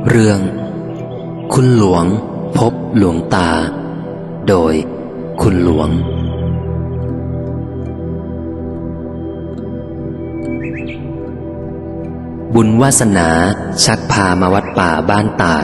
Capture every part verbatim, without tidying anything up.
เรื่องคุณหลวงพบหลวงตาโดยคุณหลวงบุญวาสนาชักพามาวัดป่าบ้านตาด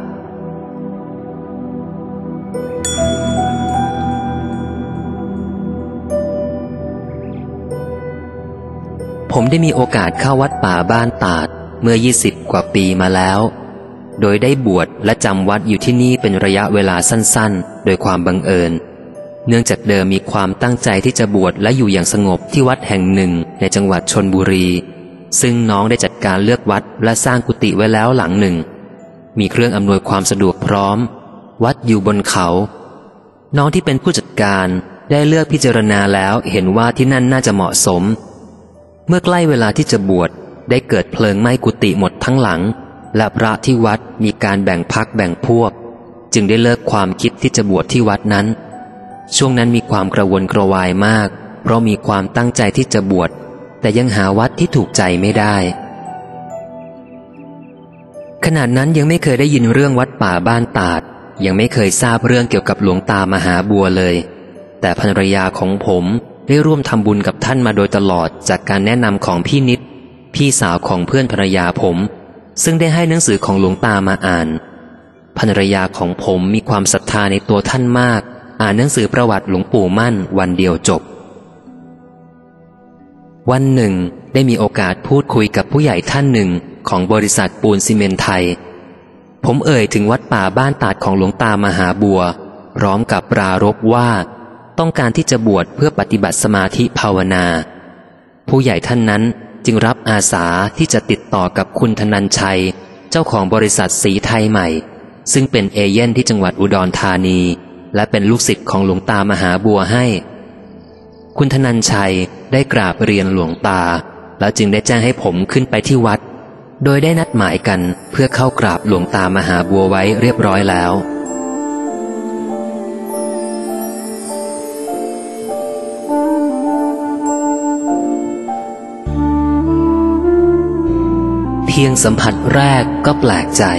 ผมได้มีโอกาสเข้าวัดป่าบ้านตาดเมื่อยี่สิบกว่าปีมาแล้วโดยได้บวชและจำวัดอยู่ที่นี่เป็นระยะเวลาสั้นๆโดยความบังเอิญเนื่องจากเดิมมีความตั้งใจที่จะบวชและอยู่อย่างสงบที่วัดแห่งหนึ่งในจังหวัดชลบุรีซึ่งน้องได้จัดการเลือกวัดและสร้างกุฏิไว้แล้วหลังหนึ่งมีเครื่องอำนวยความสะดวกพร้อมวัดอยู่บนเขาน้องที่เป็นผู้จัดการได้เลือกพิจารณาแล้วเห็นว่าที่นั่นน่าจะเหมาะสมเมื่อใกล้เวลาที่จะบวชได้เกิดเพลิงไหม้กุฏิหมดทั้งหลังและพระที่วัดมีการแบ่งพรรคแบ่งพวกจึงได้เลิกความคิดที่จะบวชที่วัดนั้นช่วงนั้นมีความกระวนกระวายมากเพราะมีความตั้งใจที่จะบวชแต่ยังหาวัดที่ถูกใจไม่ได้ขณะนั้นยังไม่เคยได้ยินเรื่องวัดป่าบ้านตาดยังไม่เคยทราบเรื่องเกี่ยวกับหลวงตามหาบัวเลยแต่ภรรยาของผมได้ร่วมทำบุญกับท่านมาโดยตลอดจากการแนะนำของพี่นิดพี่สาวของเพื่อนภรรยาผมซึ่งได้ให้หนังสือของหลวงตามาอ่านภรรยาของผมมีความศรัทธาในตัวท่านมากอ่านหนังสือประวัติหลวงปู่มั่นวันเดียวจบวันหนึ่งได้มีโอกาสพูดคุยกับผู้ใหญ่ท่านหนึ่งของบริษัทปูนซีเมนต์ไทยผมเอ่ยถึงวัดป่าบ้านตาดของหลวงตามหาบัวพร้อมกับปรารภว่าต้องการที่จะบวชเพื่อปฏิบัติสมาธิภาวนาผู้ใหญ่ท่านนั้นจึงรับอาสาที่จะติดต่อกับคุณธนันชัยเจ้าของบริษัทสีไทยใหม่ซึ่งเป็นเอเย่นที่จังหวัดอุดรธานีและเป็นลูกศิษย์ของหลวงตามหาบัวให้คุณธนันชัยได้กราบเรียนหลวงตาแล้วจึงได้แจ้งให้ผมขึ้นไปที่วัดโดยได้นัดหมายกันเพื่อเข้ากราบหลวงตามหาบัวไว้เรียบร้อยแล้วเพียงสัมผัสแรกก็แปลกใจ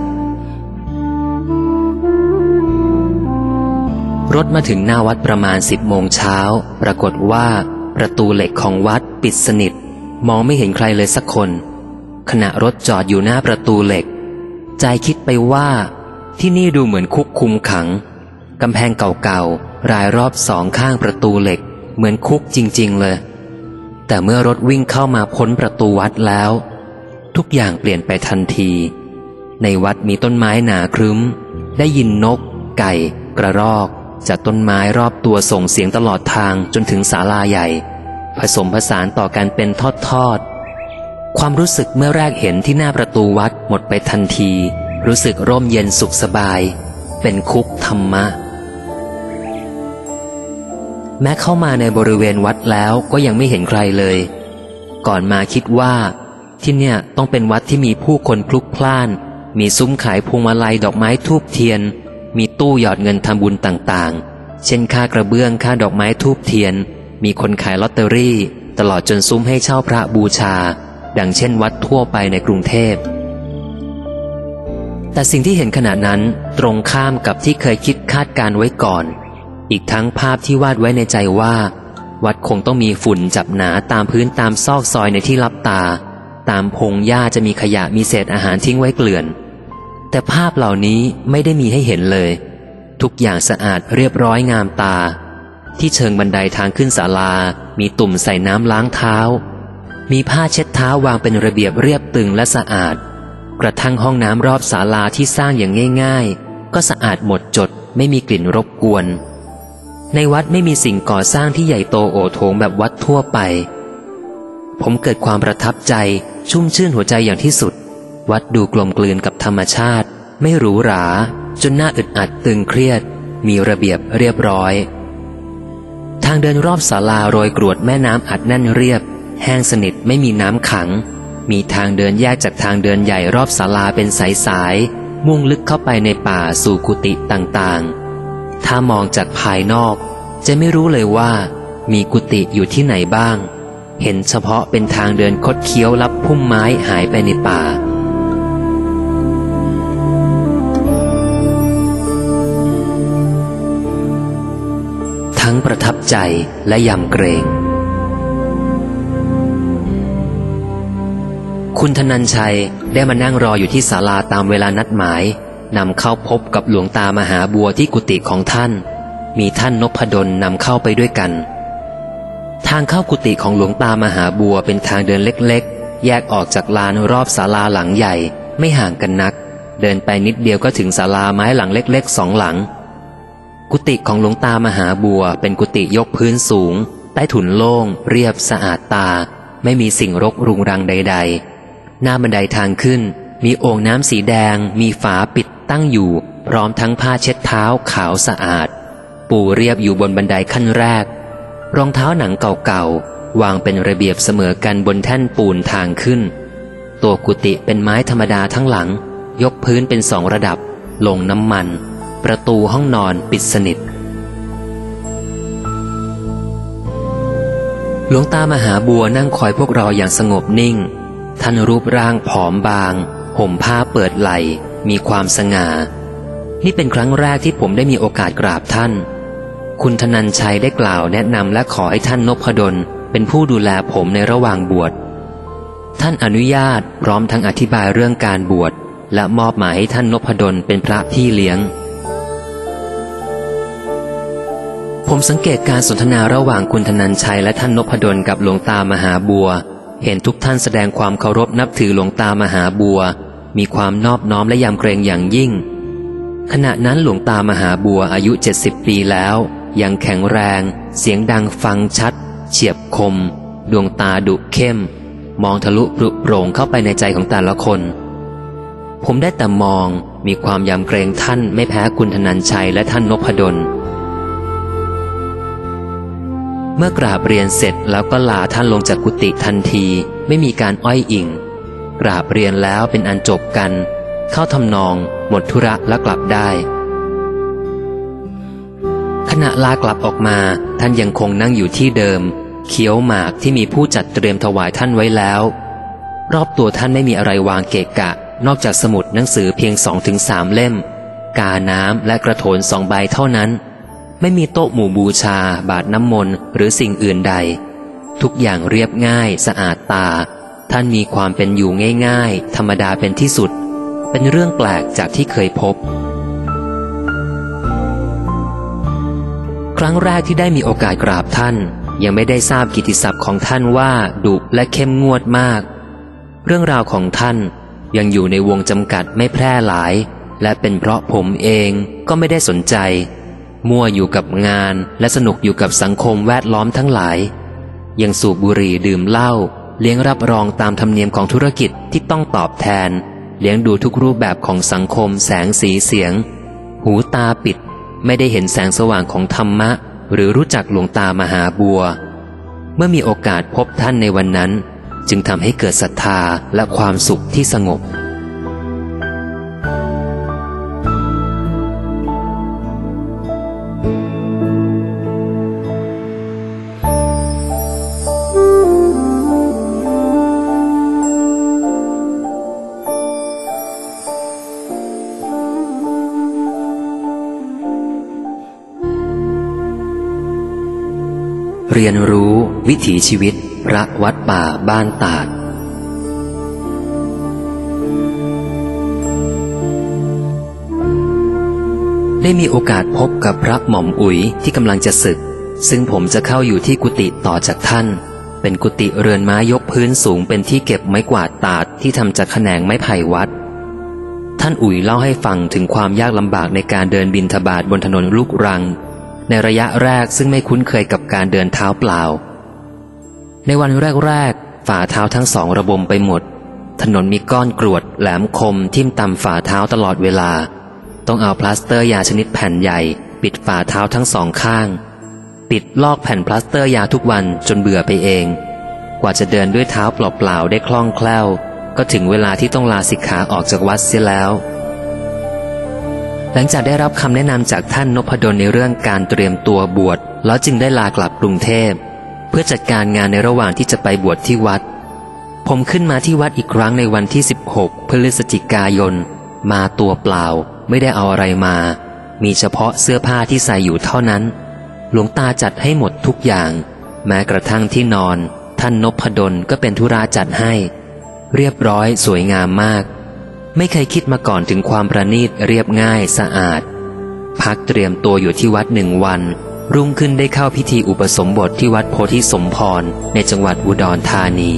รถมาถึงหน้าวัดประมาณสิบโมงเช้าปรากฏว่าประตูเหล็กของวัดปิดสนิทมองไม่เห็นใครเลยสักคนขณะรถจอดอยู่หน้าประตูเหล็กใจคิดไปว่าที่นี่ดูเหมือนคุกคุมขังกำแพงเก่าๆรายรอบสองข้างประตูเหล็กเหมือนคุกจริงๆเลยแต่เมื่อรถวิ่งเข้ามาพ้นประตูวัดแล้วทุกอย่างเปลี่ยนไปทันทีในวัดมีต้นไม้หนาครึ้มได้ยินนกไก่กระรอกจากต้นไม้รอบตัวส่งเสียงตลอดทางจนถึงศาลาใหญ่ผสมผสานต่อกันเป็นทอดๆความรู้สึกเมื่อแรกเห็นที่หน้าประตูวัดหมดไปทันทีรู้สึกร่มเย็นสุขสบายเป็นคุกธรรมะแม้เข้ามาในบริเวณวัดแล้วก็ยังไม่เห็นใครเลยก่อนมาคิดว่าที่เนี่ยต้องเป็นวัดที่มีผู้คนพลุกพล่านมีซุ้มขายพวงมาลัยดอกไม้ธูปเทียนมีตู้หยอดเงินทำบุญต่างๆเช่นค่ากระเบื้องค่าดอกไม้ธูปเทียนมีคนขายลอตเตอรี่ตลอดจนซุ้มให้เช่าพระบูชาดังเช่นวัดทั่วไปในกรุงเทพแต่สิ่งที่เห็นขณะนั้นตรงข้ามกับที่เคยคิดคาดการไว้ก่อนอีกทั้งภาพที่วาดไว้ในใจว่าวัดคงต้องมีฝุ่นจับหนาตามพื้นตามซอกซอยในที่ลับตาตามพงหญ้าจะมีขยะมีเศษอาหารทิ้งไว้เกลื่อนแต่ภาพเหล่านี้ไม่ได้มีให้เห็นเลยทุกอย่างสะอาดเรียบร้อยงามตาที่เชิงบันไดทางขึ้นศาลามีตุ่มใส่น้ำล้างเท้ามีผ้าเช็ดเท้าวางเป็นระเบียบเรียบตึงและสะอาดกระทั่งห้องน้ำรอบศาลาที่สร้างอย่างง่ายๆก็สะอาดหมดจดไม่มีกลิ่นรบกวนในวัดไม่มีสิ่งก่อสร้างที่ใหญ่โตโอโถงแบบวัดทั่วไปผมเกิดความประทับใจชุ่มชื่นหัวใจอย่างที่สุดวัดดูกลมกลืนกับธรรมชาติไม่หรูหราจนน่าอึดอัดตึงเครียดมีระเบียบเรียบร้อยทางเดินรอบศาลาโรยกรวดแม่น้ำอัดแน่นเรียบแห้งสนิทไม่มีน้ำขังมีทางเดินแยกจากทางเดินใหญ่รอบศาลาเป็นสายๆมุ่งลึกเข้าไปในป่าสู่กุฏิต่างๆถ้ามองจากภายนอกจะไม่รู้เลยว่ามีกุฏิอยู่ที่ไหนบ้างเห็นเฉพาะเป็นทางเดินคดเคี้ยวลับพุ่มไม้หายไปในป่าประทับใจและยำเกรงคุณธนัญชัยได้มานั่งรออยู่ที่ศาลาตามเวลานัดหมายนำเข้าพบกับหลวงตามหาบัวที่กุฏิของท่านมีท่านนพดลนำเข้าไปด้วยกันทางเข้ากุฏิของหลวงตามหาบัวเป็นทางเดินเล็กๆแยกออกจากลานรอบศาลาหลังใหญ่ไม่ห่างกันนักเดินไปนิดเดียวก็ถึงศาลาไม้หลังเล็กๆสองหลังกุฏิของหลวงตามหาบัวเป็นกุฏิยกพื้นสูงใต้ถุนโล่งเรียบสะอาดตาไม่มีสิ่งรกรุงรังใดๆหน้าบันไดทางขึ้นมีโอ่งน้ำสีแดงมีฝาปิดตั้งอยู่พร้อมทั้งผ้าเช็ดเท้าขาวสะอาดปูเรียบอยู่บนบันไดขั้นแรกรองเท้าหนังเก่าๆวางเป็นระเบียบเสมอกันบนแท่นปูนทางขึ้นตัวกุฏิเป็นไม้ธรรมดาทั้งหลังยกพื้นเป็นสองระดับลงน้ำมันประตูห้องนอนปิดสนิทหลวงตามหาบัวนั่งคอยพวกเราอย่างสงบนิ่งท่านรูปร่างผอมบางห่มผ้าเปิดไหล่มีความสง่านี่เป็นครั้งแรกที่ผมได้มีโอกาสกราบท่านคุณธนัญชัยได้กล่าวแนะนำและขอให้ท่านนพดลเป็นผู้ดูแลผมในระหว่างบวชท่านอนุญาตพร้อมทั้งอธิบายเรื่องการบวชและมอบหมายให้ท่านนพดลเป็นพระพี่เลี้ยงผมสังเกตการสนทนาระหว่างคุณธนัญชัยและท่านนพดลกับหลวงตามหาบัวเห็นทุกท่านแสดงความเคารพนับถือหลวงตามหาบัวมีความนอบน้อมและยำเกรงอย่างยิ่งขณะนั้นหลวงตามหาบัวอายุเจ็ดสิบปีแล้วยังแข็งแรงเสียงดังฟังชัดเฉียบคมดวงตาดุเข้มมองทะลุปรุโปร่งเข้าไปในใจของแต่ละคนผมได้แต่มองมีความยำเกรงท่านไม่แพ้คุณธนัญชัยและท่านนพดลเมื่อกราบเรียนเสร็จแล้วก็ลาท่านลงจากกุฏิทันทีไม่มีการอ้อยอิงกราบเรียนแล้วเป็นอันจบกันเข้าทำนองหมดธุระแล้วกลับได้ขณะลากลับออกมาท่านยังคงนั่งอยู่ที่เดิมเคี้ยวหมากที่มีผู้จัดเตรียมถวายท่านไว้แล้วรอบตัวท่านไม่มีอะไรวางเกะกะนอกจากสมุดหนังสือเพียงสองถึงสามเล่มกาน้ำและกระโถนสองใบเท่านั้นไม่มีโต๊ะหมู่บูชาบาตรน้ำมนต์หรือสิ่งอื่นใดทุกอย่างเรียบง่ายสะอาดตาท่านมีความเป็นอยู่ง่ายๆธรรมดาเป็นที่สุดเป็นเรื่องแปลกจากที่เคยพบครั้งแรกที่ได้มีโอกาสกราบท่านยังไม่ได้ทราบกิตติศัพท์ของท่านว่าดุและเข้มงวดมากเรื่องราวของท่านยังอยู่ในวงจำกัดไม่แพร่หลายและเป็นเพราะผมเองก็ไม่ได้สนใจมั่วอยู่กับงานและสนุกอยู่กับสังคมแวดล้อมทั้งหลายยังสูบบุหรี่ดื่มเหล้าเลี้ยงรับรองตามธรรมเนียมของธุรกิจที่ต้องตอบแทนเลี้ยงดูทุกรูปแบบของสังคมแสงสีเสียงหูตาปิดไม่ได้เห็นแสงสว่างของธรรมะหรือรู้จักหลวงตามหาบัวเมื่อมีโอกาสพบท่านในวันนั้นจึงทำให้เกิดศรัทธาและความสุขที่สงบเรียนรู้วิถีชีวิตพระวัดป่าบ้านตาดได้มีโอกาสพบกับพระหม่อมอุ๋ยที่กำลังจะสึกซึ่งผมจะเข้าอยู่ที่กุฏิต่อจากท่านเป็นกุฏิเรือนไม้ยกพื้นสูงเป็นที่เก็บไม้กวาดตาดที่ทำจากแขนงไม้ไผ่วัดท่านอุ๋ยเล่าให้ฟังถึงความยากลำบากในการเดินบิณฑบาตบนถนนลูกรังในระยะแรกซึ่งไม่คุ้นเคยกับการเดินเท้าเปล่าในวันแรกๆฝ่าเท้าทั้งสองระบมไปหมดถนนมีก้อนกรวดแหลมคมทิ่มตำฝ่าเท้าตลอดเวลาต้องเอาพลาสเตอร์ยาชนิดแผ่นใหญ่ปิดฝ่าเท้าทั้งสองข้างปิดลอกแผ่นพลาสเตอร์ยาทุกวันจนเบื่อไปเองกว่าจะเดินด้วยเท้าเปล่าๆได้คล่องแคล่วก็ถึงเวลาที่ต้องลาสิกขาออกจากวัดเสียแล้วหลังจากได้รับคำแนะนำจากท่านนพดลในเรื่องการเตรียมตัวบวชแล้วจึงได้ลากลับกรุงเทพเพื่อจัดการงานในระหว่างที่จะไปบวชที่วัดผมขึ้นมาที่วัดอีกครั้งในวันที่สิบหกพฤศจิกายนมาตัวเปล่าไม่ได้เอาอะไรมามีเฉพาะเสื้อผ้าที่ใส่อยู่เท่านั้นหลวงตาจัดให้หมดทุกอย่างแม้กระทั่งที่นอนท่านนพดลก็เป็นธุระจัดให้เรียบร้อยสวยงามมากไม่เคยคิดมาก่อนถึงความประณีตเรียบง่ายสะอาดพักเตรียมตัวอยู่ที่วัดหนึ่งวันรุ่งขึ้นได้เข้าพิธีอุปสมบทที่วัดโพธิสมพรในจังหวัดอุดรธานี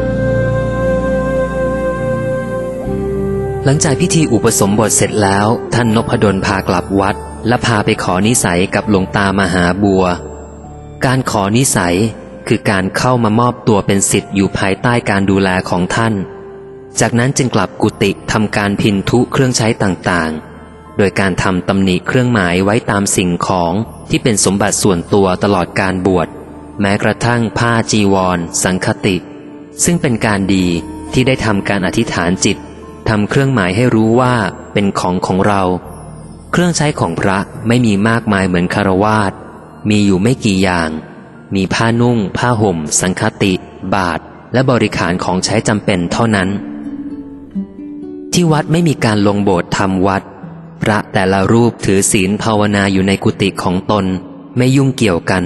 หลังจากพิธีอุปสมบทเสร็จแล้วท่านนพดลพากลับวัดและพาไปขอนิสัยกับหลวงตามหาบัวการขอนิสัยคือการเข้ามามอบตัวเป็นศิษย์อยู่ภายใต้การดูแลของท่านจากนั้นจึงกลับกุฏิทำการพินทุเครื่องใช้ต่างๆโดยการทำตำหนิเครื่องหมายไว้ตามสิ่งของที่เป็นสมบัติส่วนตัวตลอดการบวชแม้กระทั่งผ้าจีวรสังฆติซึ่งเป็นการดีที่ได้ทำการอธิษฐานจิตทำเครื่องหมายให้รู้ว่าเป็นของของเราเครื่องใช้ของพระไม่มีมากมายเหมือนคฤหัสถ์มีอยู่ไม่กี่อย่างมีผ้านุ่งผ้าห่มสังฆติบาตรและบริขารของใช้จำเป็นเท่านั้นที่วัดไม่มีการลงโบสถ์ทำวัดพระแต่ละรูปถือศีลภาวนาอยู่ในกุฏิของตนไม่ยุ่งเกี่ยวกัน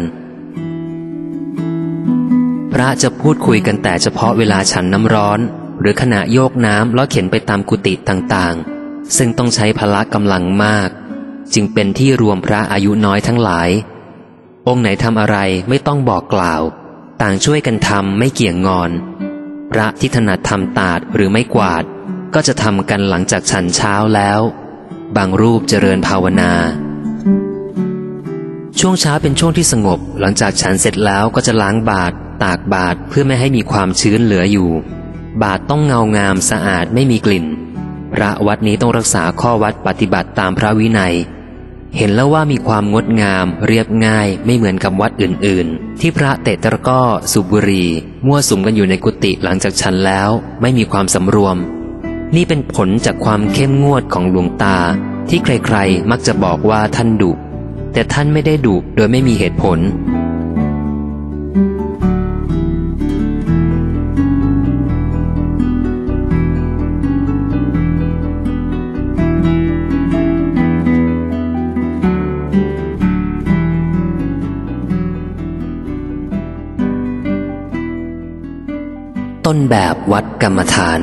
พระจะพูดคุยกันแต่เฉพาะเวลาฉันน้ำร้อนหรือขณะโยกน้ำแล้วเข็นไปตามกุฏิต่างๆซึ่งต้องใช้พละกำลังมากจึงเป็นที่รวมพระอายุน้อยทั้งหลายองค์ไหนทำอะไรไม่ต้องบอกกล่าวต่างช่วยกันทำไม่เกี่ยงงอนพระที่ถนัดทำตาดหรือไม่กวาดก็จะทำกันหลังจากฉันเช้าแล้วบางรูปเจริญภาวนาช่วงเช้าเป็นช่วงที่สงบหลังจากฉันเสร็จแล้วก็จะล้างบาตรตากบาตรเพื่อไม่ให้มีความชื้นเหลืออยู่บาตรต้องเงางามสะอาดไม่มีกลิ่นพระวัดนี้ต้องรักษาข้อวัดปฏิบัติตามพระวินัยเห็นแล้วว่ามีความงดงามเรียบง่ายไม่เหมือนกับวัดอื่นๆที่พระเตะตะกร้อสูบบุหรี่มั่วสุมกันอยู่ในกุฏิหลังจากฉันแล้วไม่มีความสำรวมนี่เป็นผลจากความเข้มงวดของหลวงตาที่ใครๆมักจะบอกว่าท่านดุแต่ท่านไม่ได้ดุโดยไม่มีเหตุผลต้นแบบวัดกรรมฐาน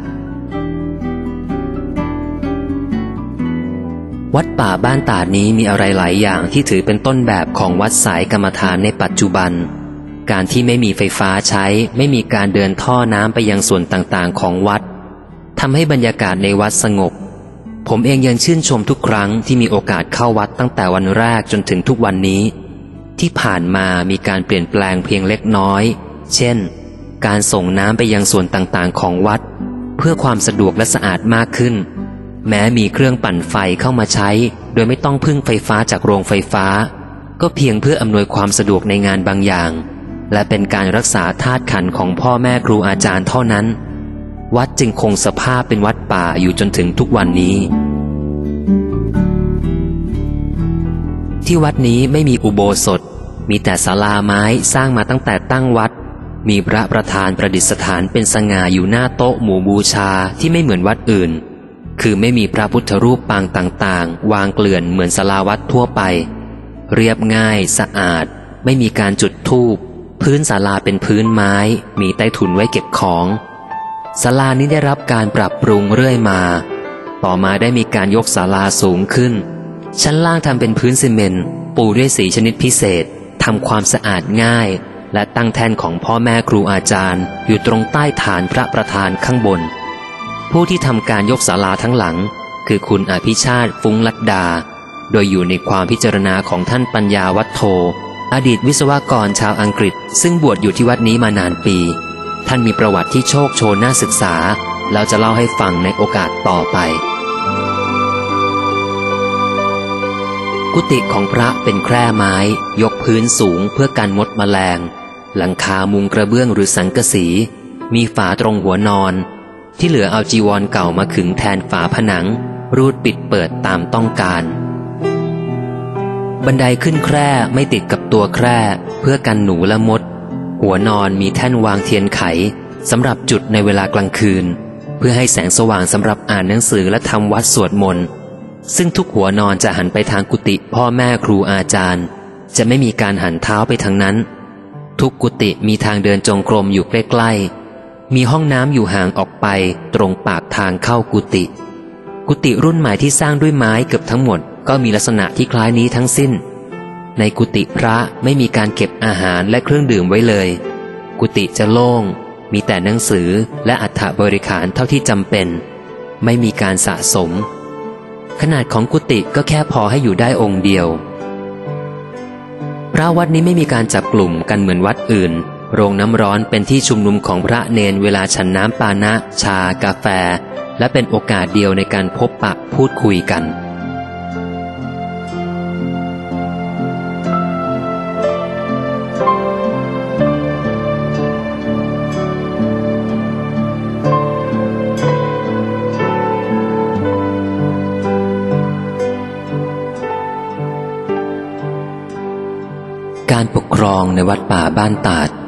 วัดป่าบ้านตาดนี้มีอะไรหลายอย่างที่ถือเป็นต้นแบบของวัดสายกรรมฐานในปัจจุบันการที่ไม่มีไฟฟ้าใช้ไม่มีการเดินท่อน้ำไปยังส่วนต่างๆของวัดทำให้บรรยากาศในวัดสงบผมเองยังชื่นชมทุกครั้งที่มีโอกาสเข้าวัดตั้งแต่วันแรกจนถึงทุกวันนี้ที่ผ่านมามีการเปลี่ยนแปลงเพียงเล็กน้อยเช่นการส่งน้ำไปยังส่วนต่างๆของวัดเพื่อความสะดวกและสะอาดมากขึ้นแม้มีเครื่องปั่นไฟเข้ามาใช้โดยไม่ต้องพึ่งไฟฟ้าจากโรงไฟฟ้าก็เพียงเพื่ออำนวยความสะดวกในงานบางอย่างและเป็นการรักษาธาตุขันธ์ของพ่อแม่ครูอาจารย์เท่านั้นวัดจึงคงสภาพเป็นวัดป่าอยู่จนถึงทุกวันนี้ที่วัดนี้ไม่มีอุโบสถมีแต่ศาลาไม้สร้างมาตั้งแต่ตั้งวัดมีพระประธานประดิษฐานเป็นสง่าอยู่หน้าโต๊ะหมู่บูชาที่ไม่เหมือนวัดอื่นคือไม่มีพระพุทธรูปปางต่างๆวางเกลื่อนเหมือนศาลาวัดทั่วไปเรียบง่ายสะอาดไม่มีการจุดธูปพื้นศาลาเป็นพื้นไม้มีใต้ถุนไว้เก็บของศาลานี้ได้รับการปรับปรุงเรื่อยมาต่อมาได้มีการยกศาลาสูงขึ้นชั้นล่างทำเป็นพื้นซีเมนต์ปูด้วยสีชนิดพิเศษทำความสะอาดง่ายและตั้งแท่นของพ่อแม่ครูอาจารย์อยู่ตรงใต้ฐานพระประธานข้างบนผู้ที่ทำการยกศาลาทั้งหลังคือคุณอภิชาติฟุ้งลัดดาโดยอยู่ในความพิจารณาของท่านปัญญาวัฒโธอดีตวิศวกรชาวอังกฤษซึ่งบวชอยู่ที่วัดนี้มานานปีท่านมีประวัติที่โชคโชนน่าศึกษาแล้วจะเล่าให้ฟังในโอกาสต่อไปกุฏิของพระเป็นแคร่ไม้ยกพื้นสูงเพื่อกันมดแมลงหลังคามุงกระเบื้องหรือสังกะสีมีฝาตรงหัวนอนที่เหลือเอาจีวรเก่ามาขึงแทนฝาผนังรูดปิดเปิดตามต้องการบันไดขึ้นแคร่ไม่ติดกับตัวแคร่เพื่อกันหนูและมดหัวนอนมีแท่นวางเทียนไขสำหรับจุดในเวลากลางคืนเพื่อให้แสงสว่างสำหรับอ่านหนังสือและทำวัดสวดมนต์ซึ่งทุกหัวนอนจะหันไปทางกุฏิพ่อแม่ครูอาจารย์จะไม่มีการหันเท้าไปทางนั้นทุกกุฏิมีทางเดินจงกรมอยู่ใกล้ๆมีห้องน้ำอยู่ห่างออกไปตรงปากทางเข้ากุฏิกุฏิรุ่นใหม่ที่สร้างด้วยไม้เกือบทั้งหมดก็มีลักษณะที่คล้ายนี้ทั้งสิ้นในกุฏิพระไม่มีการเก็บอาหารและเครื่องดื่มไว้เลยกุฏิจะโล่งมีแต่หนังสือและอัฐบริขารเท่าที่จำเป็นไม่มีการสะสมขนาดของกุฏิก็แค่พอให้อยู่ได้องค์เดียวพระวัดนี้ไม่มีการจับกลุ่มกันเหมือนวัดอื่นโรงน้ำร้อนเป็นที่ชุมนุมของพระเนนเวลาฉันน้ำปานะชากาแฟและเป็นโอกาสเดียวในการพบปะพูดคุยกันการปกครองในวัดป่าบ้านตาด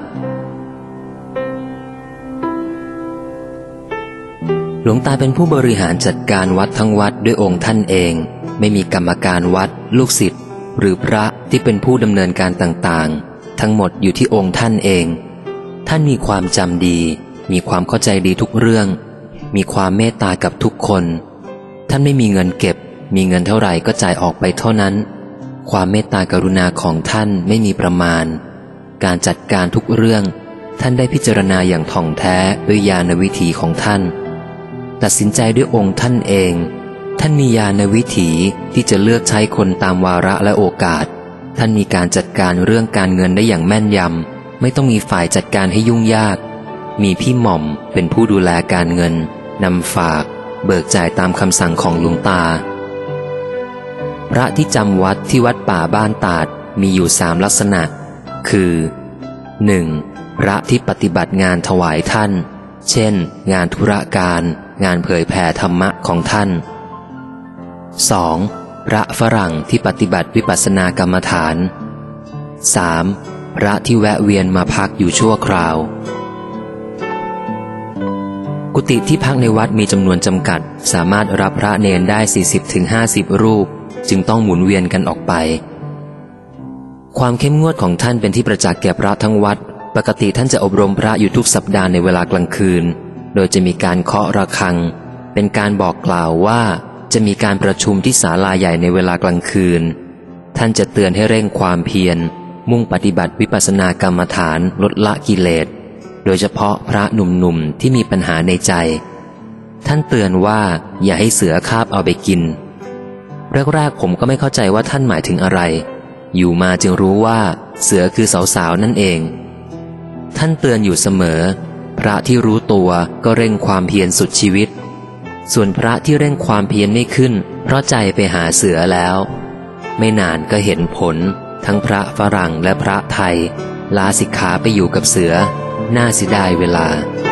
หลวงตาเป็นผู้บริหารจัดการวัดทั้งวัดด้วยองค์ท่านเองไม่มีกรรมการวัดลูกศิษย์หรือพระที่เป็นผู้ดำเนินการต่างๆทั้งหมดอยู่ที่องค์ท่านเองท่านมีความจำดีมีความเข้าใจดีทุกเรื่องมีความเมตตากับทุกคนท่านไม่มีเงินเก็บมีเงินเท่าไหร่ก็จ่ายออกไปเท่านั้นความเมตตากรุณาของท่านไม่มีประมาณการจัดการทุกเรื่องท่านได้พิจารณาอย่างท่องแท้ด้วยญาณวิถีของท่านตัดสินใจด้วยองค์ท่านเองท่านมีญาณวิถีที่จะเลือกใช้คนตามวาระและโอกาสท่านมีการจัดการเรื่องการเงินได้อย่างแม่นยำไม่ต้องมีฝ่ายจัดการให้ยุ่งยากมีพี่หม่อมเป็นผู้ดูแลการเงินนำฝากเบิกจ่ายตามคำสั่งของหลวงตาพระที่จำวัดที่วัดป่าบ้านตาดมีอยู่สามลักษณะคือ หนึ่ง. พระที่ปฏิบัติงานถวายท่านเช่นงานธุรการงานเผยแผ่ธรรมะของท่าน สอง. พระฝรั่งที่ปฏิบัติวิปัสสนากรรมฐาน สาม. พระที่แวะเวียนมาพักอยู่ชั่วคราวกุฏิที่พักในวัดมีจำนวนจำกัดสามารถรับพระเนนได้ สี่สิบถึงห้าสิบ รูปจึงต้องหมุนเวียนกันออกไปความเข้มงวดของท่านเป็นที่ประจักษ์แก่พระทั้งวัดปกติท่านจะอบรมพระอยู่ทุกสัปดาห์ในเวลากลางคืนโดยจะมีการเคาะระฆังเป็นการบอกกล่าวว่าจะมีการประชุมที่ศาลาใหญ่ในเวลากลางคืนท่านจะเตือนให้เร่งความเพียรมุ่งปฏิบัติวิปัสสนากรรมฐานลดละกิเลสโดยเฉพาะพระหนุ่มๆที่มีปัญหาในใจท่านเตือนว่าอย่าให้เสือคาบเอาไปกินแรกๆผมก็ไม่เข้าใจว่าท่านหมายถึงอะไรอยู่มาจึงรู้ว่าเสือคือสาวๆนั่นเองท่านเตือนอยู่เสมอพระที่รู้ตัวก็เร่งความเพียรสุดชีวิตส่วนพระที่เร่งความเพียรไม่ขึ้นเพราะใจไปหาเสือแล้วไม่นานก็เห็นผลทั้งพระฝรั่งและพระไทยลาสิกขาไปอยู่กับเสือน่าเสียดายเวลา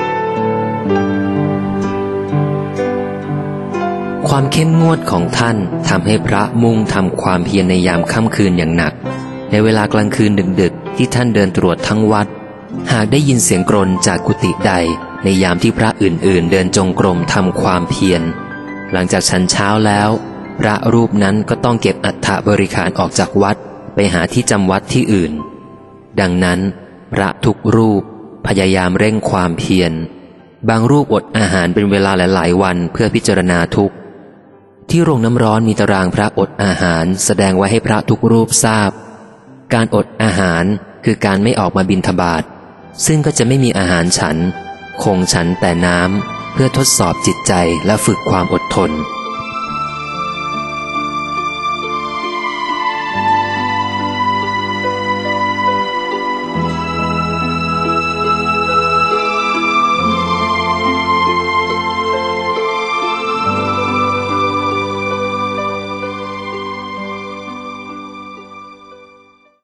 ความเข้มงวดของท่านทำให้พระมุ่งทำความเพียรในยามค่ำคืนอย่างหนักในเวลากลางคืนดึกๆที่ท่านเดินตรวจทั้งวัดหากได้ยินเสียงกรนจากกุฏิใดในยามที่พระอื่นๆเดินจงกรมทำความเพียรหลังจากฉันเช้าแล้วพระรูปนั้นก็ต้องเก็บอัฐบริขารออกจากวัดไปหาที่จำวัดที่อื่นดังนั้นพระทุกรูปพยายามเร่งความเพียรบางรูปอดอาหารเป็นเวลาหลายๆวันเพื่อพิจารณาทุกข์ที่โรงน้ำร้อนมีตารางพระอดอาหารแสดงไว้ให้พระทุกรูปทราบการอดอาหารคือการไม่ออกมาบิณฑบาตซึ่งก็จะไม่มีอาหารฉันคงฉันแต่น้ำเพื่อทดสอบจิตใจและฝึกความอดทน